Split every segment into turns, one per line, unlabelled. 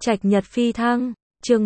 Trạch Nhật Phi Thăng, chương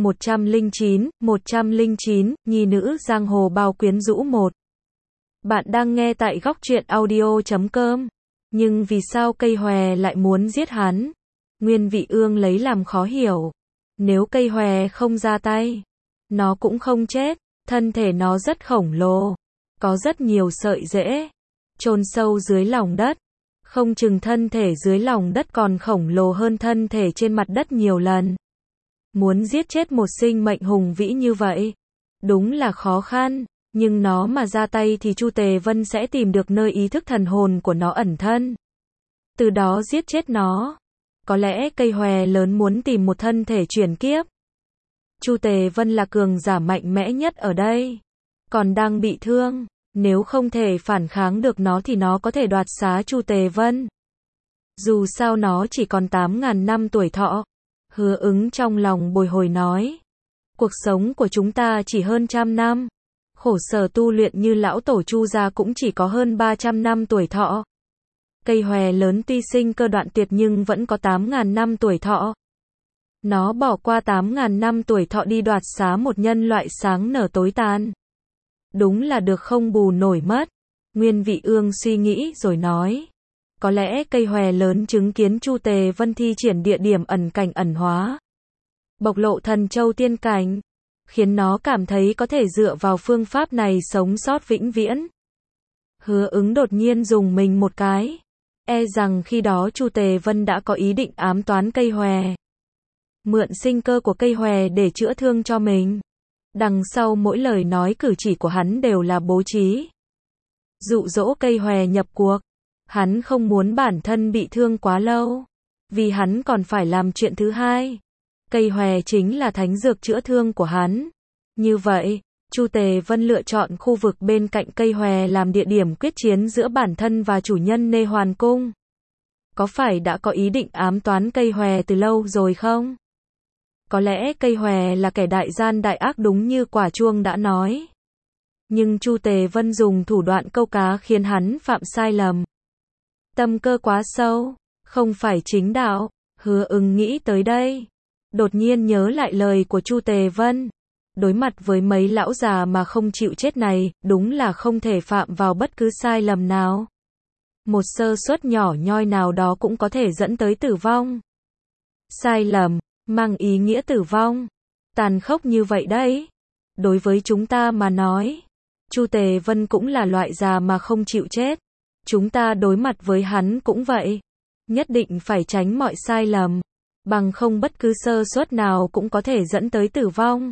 109, nhi nữ giang hồ bao quyến rũ 1. Bạn đang nghe tại góc truyện audio.com. Nhưng vì sao cây hòe lại muốn giết hắn? Nguyên Vị Ương lấy làm khó hiểu. Nếu cây hòe không ra tay, nó cũng không chết. Thân thể nó rất khổng lồ, có rất nhiều sợi rễ, chôn sâu dưới lòng đất. Không chừng thân thể dưới lòng đất còn khổng lồ hơn thân thể trên mặt đất nhiều lần. Muốn giết chết một sinh mệnh hùng vĩ như vậy, đúng là khó khăn, nhưng nó mà ra tay thì Chu Tề Vân sẽ tìm được nơi ý thức thần hồn của nó ẩn thân. Từ đó giết chết nó. Có lẽ cây hòe lớn muốn tìm một thân thể chuyển kiếp. Chu Tề Vân là cường giả mạnh mẽ nhất ở đây, còn đang bị thương. Nếu không thể phản kháng được nó thì nó có thể đoạt xá Chu Tề Vân. Dù sao nó chỉ còn 8.000 năm tuổi thọ. Hứa Ứng trong lòng bồi hồi nói. Cuộc sống của chúng ta chỉ hơn 100 năm. Khổ sở tu luyện như lão tổ Chu gia cũng chỉ có hơn 300 năm tuổi thọ. Cây hòe lớn tuy sinh cơ đoạn tuyệt nhưng vẫn có 8.000 năm tuổi thọ. Nó bỏ qua 8.000 năm tuổi thọ đi đoạt xá một nhân loại sáng nở tối tàn. Đúng là được không bù nổi mất. Nguyên Vị Ương suy nghĩ rồi nói. Có lẽ cây hòe lớn chứng kiến Chu Tề Vân thi triển địa điểm ẩn cảnh ẩn hóa, bộc lộ thần châu tiên cảnh, khiến nó cảm thấy có thể dựa vào phương pháp này sống sót vĩnh viễn. Hứa Ứng đột nhiên dùng mình một cái. E rằng khi đó Chu Tề Vân đã có ý định ám toán cây hòe, mượn sinh cơ của cây hòe để chữa thương cho mình. Đằng sau mỗi lời nói cử chỉ của hắn đều là bố trí, dụ dỗ cây hòe nhập cuộc. Hắn không muốn bản thân bị thương quá lâu, vì hắn còn phải làm chuyện thứ hai. Cây hòe chính là thánh dược chữa thương của hắn. Như vậy, Chu Tề Vân lựa chọn khu vực bên cạnh cây hòe làm địa điểm quyết chiến giữa bản thân và chủ nhân Nê Hoàn Cung. Có phải đã có ý định ám toán cây hòe từ lâu rồi không? Có lẽ cây hòe là kẻ đại gian đại ác đúng như quả chuông đã nói. Nhưng Chu Tề Vân dùng thủ đoạn câu cá khiến hắn phạm sai lầm. Tâm cơ quá sâu, không phải chính đạo. Hứa Ứng nghĩ tới đây, đột nhiên nhớ lại lời của Chu Tề Vân. Đối mặt với mấy lão già mà không chịu chết này, đúng là không thể phạm vào bất cứ sai lầm nào. Một sơ suất nhỏ nhoi nào đó cũng có thể dẫn tới tử vong. Sai lầm, mang ý nghĩa tử vong. Tàn khốc như vậy đấy. Đối với chúng ta mà nói, Chu Tề Vân cũng là loại già mà không chịu chết. Chúng ta đối mặt với hắn cũng vậy. Nhất định phải tránh mọi sai lầm. Bằng không bất cứ sơ suất nào cũng có thể dẫn tới tử vong.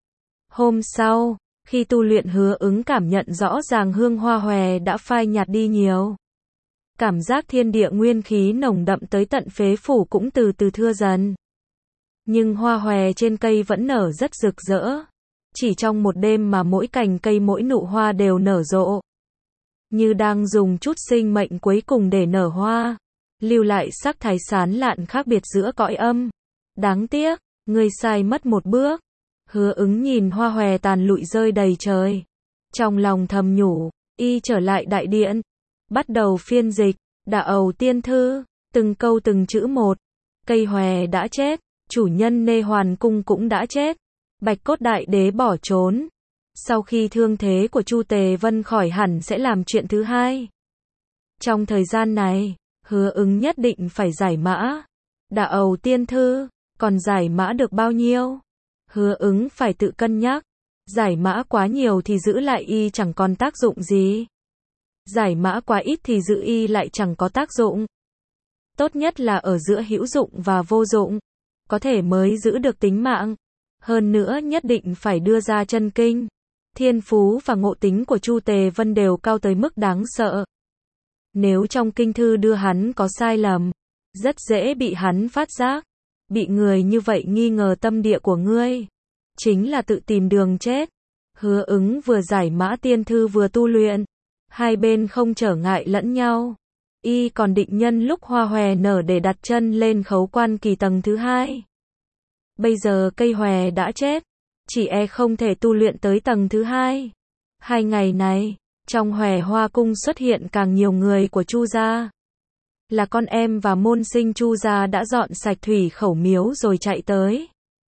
Hôm sau, khi tu luyện Hứa Ứng cảm nhận rõ ràng hương hoa hòe đã phai nhạt đi nhiều. Cảm giác thiên địa nguyên khí nồng đậm tới tận phế phủ cũng từ từ thưa dần. Nhưng hoa hòe trên cây vẫn nở rất rực rỡ. Chỉ trong một đêm mà mỗi cành cây mỗi nụ hoa đều nở rộ. Như đang dùng chút sinh mệnh cuối cùng để nở hoa, lưu lại sắc thái sán lạn khác biệt giữa cõi âm. Đáng tiếc, ngươi sai mất một bước. Hứa Ứng nhìn hoa hòe tàn lụi rơi đầy trời. Trong lòng thầm nhủ, y trở lại đại điện. Bắt đầu phiên dịch, Đả Ầu Tiên Thư, từng câu từng chữ một. Cây hòe đã chết, chủ nhân Nê Hoàn Cung cũng đã chết. Bạch Cốt Đại Đế bỏ trốn. Sau khi thương thế của Chu Tề Vân khỏi hẳn sẽ làm chuyện thứ hai. Trong thời gian này, Hứa Ứng nhất định phải giải mã Đả Ầu Tiên Thư. Còn giải mã được bao nhiêu? Hứa Ứng phải tự cân nhắc. Giải mã quá nhiều thì giữ lại y chẳng còn tác dụng gì. Giải mã quá ít thì giữ y lại chẳng có tác dụng. Tốt nhất là ở giữa hữu dụng và vô dụng, có thể mới giữ được tính mạng. Hơn nữa nhất định phải đưa ra chân kinh. Thiên phú và ngộ tính của Chu Tề Vân đều cao tới mức đáng sợ. Nếu trong kinh thư đưa hắn có sai lầm, rất dễ bị hắn phát giác. Bị người như vậy nghi ngờ tâm địa của ngươi, chính là tự tìm đường chết. Hứa Ứng vừa giải mã tiên thư vừa tu luyện. Hai bên không trở ngại lẫn nhau. Y còn định nhân lúc hoa hòe nở để đặt chân lên khấu quan kỳ tầng thứ hai. Bây giờ cây hòe đã chết, chỉ e không thể tu luyện tới tầng thứ hai. 2 ngày này, trong Hòe Hoa Cung xuất hiện càng nhiều người của Chu gia. là con em và môn sinh Chu gia đã dọn sạch thủy khẩu miếu rồi chạy tới.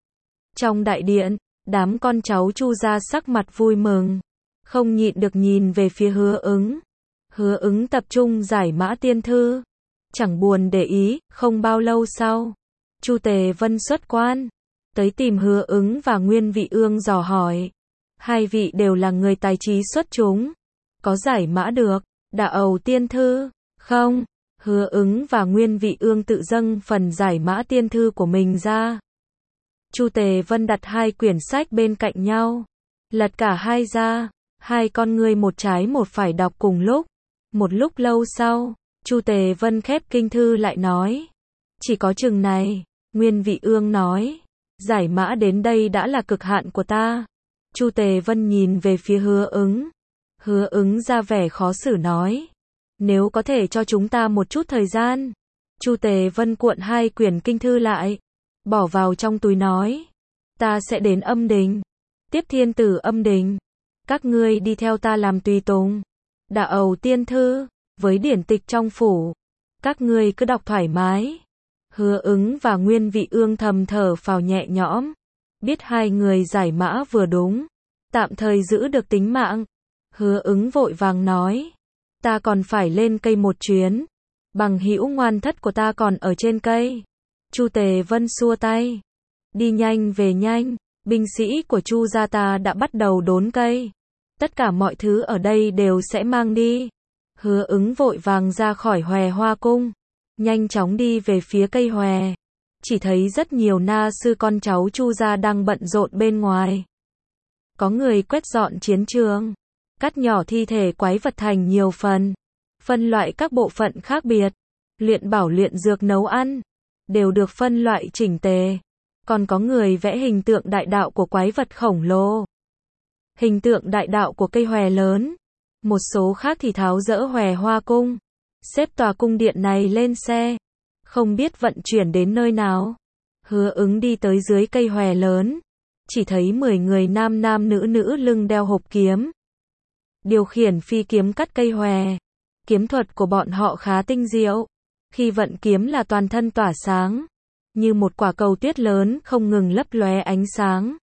Trong đại điện, đám con cháu Chu gia sắc mặt vui mừng, không nhịn được nhìn về phía Hứa Ứng. Hứa Ứng tập trung giải mã tiên thư, chẳng buồn để ý. Không bao lâu sau, Chu Tề Vân xuất quan, tới tìm Hứa Ứng và Nguyên Vị Ương dò hỏi. Hai vị đều là người tài trí xuất chúng, có giải mã được Đả Ầu tiên thư không? Hứa Ứng và Nguyên Vị Ương tự dâng phần giải mã tiên thư của mình ra. Chu Tề Vân đặt hai quyển sách bên cạnh nhau, lật cả hai ra, hai con ngươi một trái một phải đọc cùng lúc. Một lúc lâu sau, Chu Tề Vân khép kinh thư lại nói, chỉ có chừng này. Nguyên Vị Ương nói, giải mã đến đây đã là cực hạn của ta. Chu Tề Vân nhìn về phía Hứa Ứng. Hứa Ứng ra vẻ khó xử nói, nếu có thể cho chúng ta một chút thời gian. Chu Tề Vân cuộn hai quyển kinh thư lại, bỏ vào trong túi nói, ta sẽ đến Âm Đình, tiếp Thiên Tử Âm Đình, các ngươi đi theo ta làm tùy tùng. Đả Ầu tiên thư, với điển tịch trong phủ, các ngươi cứ đọc thoải mái. Hứa Ứng và Nguyên Vị Ương thầm thở phào nhẹ nhõm, biết hai người giải mã vừa đúng, tạm thời giữ được tính mạng. Hứa Ứng vội vàng nói, ta còn phải lên cây một chuyến, bằng hữu ngoan thất của ta còn ở trên cây. Chu Tề Vân xua tay, đi nhanh về nhanh, binh sĩ của Chu gia ta đã bắt đầu đốn cây, tất cả mọi thứ ở đây đều sẽ mang đi. Hứa Ứng vội vàng ra khỏi Hòe Hoa Cung, nhanh chóng đi về phía cây hòe, chỉ thấy rất nhiều na sư con cháu Chu gia đang bận rộn bên ngoài. Có người quét dọn chiến trường, cắt nhỏ thi thể quái vật thành nhiều phần, phân loại các bộ phận khác biệt, luyện bảo luyện dược nấu ăn, đều được phân loại chỉnh tề. Còn có người vẽ hình tượng đại đạo của quái vật khổng lồ, hình tượng đại đạo của cây hòe lớn. Một số khác thì tháo dỡ Hòe Hoa Cung, xếp tòa cung điện này lên xe, không biết vận chuyển đến nơi nào. Hứa Ứng đi tới dưới cây hòe lớn, chỉ thấy 10 người nam nam nữ nữ lưng đeo hộp kiếm, điều khiển phi kiếm cắt cây hòe. Kiếm thuật của bọn họ khá tinh diệu, khi vận kiếm là toàn thân tỏa sáng, như một quả cầu tuyết lớn không ngừng lấp lóe ánh sáng.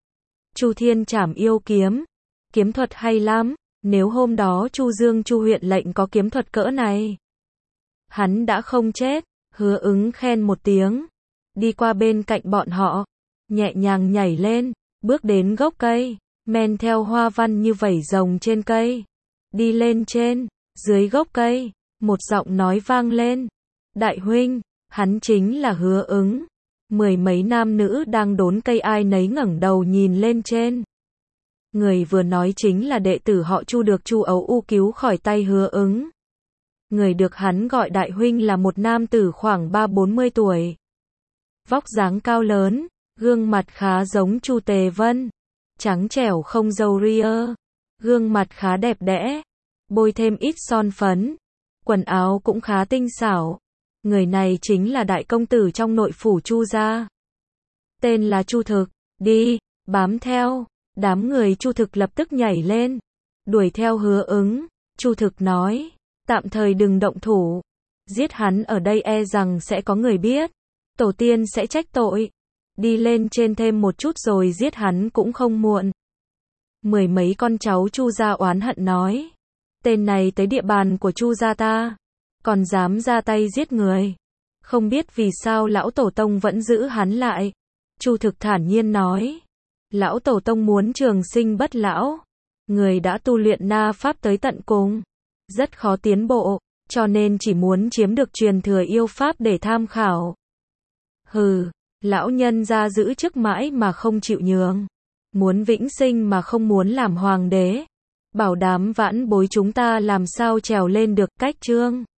Chu Thiên Trảm Yêu Kiếm, kiếm thuật hay lắm. Nếu hôm đó Chu Dương Chu huyện lệnh có kiếm thuật cỡ này, hắn đã không chết. Hứa Ứng khen một tiếng, đi qua bên cạnh bọn họ, nhẹ nhàng nhảy lên, bước đến gốc cây, men theo hoa văn như vảy rồng trên cây, đi lên trên. Dưới gốc cây, một giọng nói vang lên, đại huynh. Hắn chính là Hứa Ứng. 10 mấy nam nữ đang đốn cây ai nấy ngẩng đầu nhìn lên trên. Người vừa nói chính là đệ tử họ Chu được Chu Ấu U cứu khỏi tay Hứa Ứng. Người được hắn gọi đại huynh là một nam tử khoảng 30-40 tuổi. Vóc dáng cao lớn, gương mặt khá giống Chu Tề Vân, trắng trẻo không râu ria, gương mặt khá đẹp đẽ, bôi thêm ít son phấn, quần áo cũng khá tinh xảo. Người này chính là đại công tử trong nội phủ Chu gia, tên là Chu Thực. Đi, bám theo. Đám người Chu Thực lập tức nhảy lên, đuổi theo Hứa Ứng. Chu Thực nói, tạm thời đừng động thủ, giết hắn ở đây e rằng sẽ có người biết, tổ tiên sẽ trách tội. Đi lên trên thêm một chút rồi giết hắn cũng không muộn. 10 mấy con cháu Chu gia oán hận nói, tên này tới địa bàn của Chu gia ta, còn dám ra tay giết người, không biết vì sao lão tổ tông vẫn giữ hắn lại. Chu Thực thản nhiên nói, lão tổ tông muốn trường sinh bất lão, người đã tu luyện na pháp tới tận cùng, rất khó tiến bộ, cho nên chỉ muốn chiếm được truyền thừa yêu pháp để tham khảo. Hừ, lão nhân gia giữ chức mãi mà không chịu nhường, muốn vĩnh sinh mà không muốn làm hoàng đế, bảo đám vãn bối chúng ta làm sao trèo lên được. Cách chương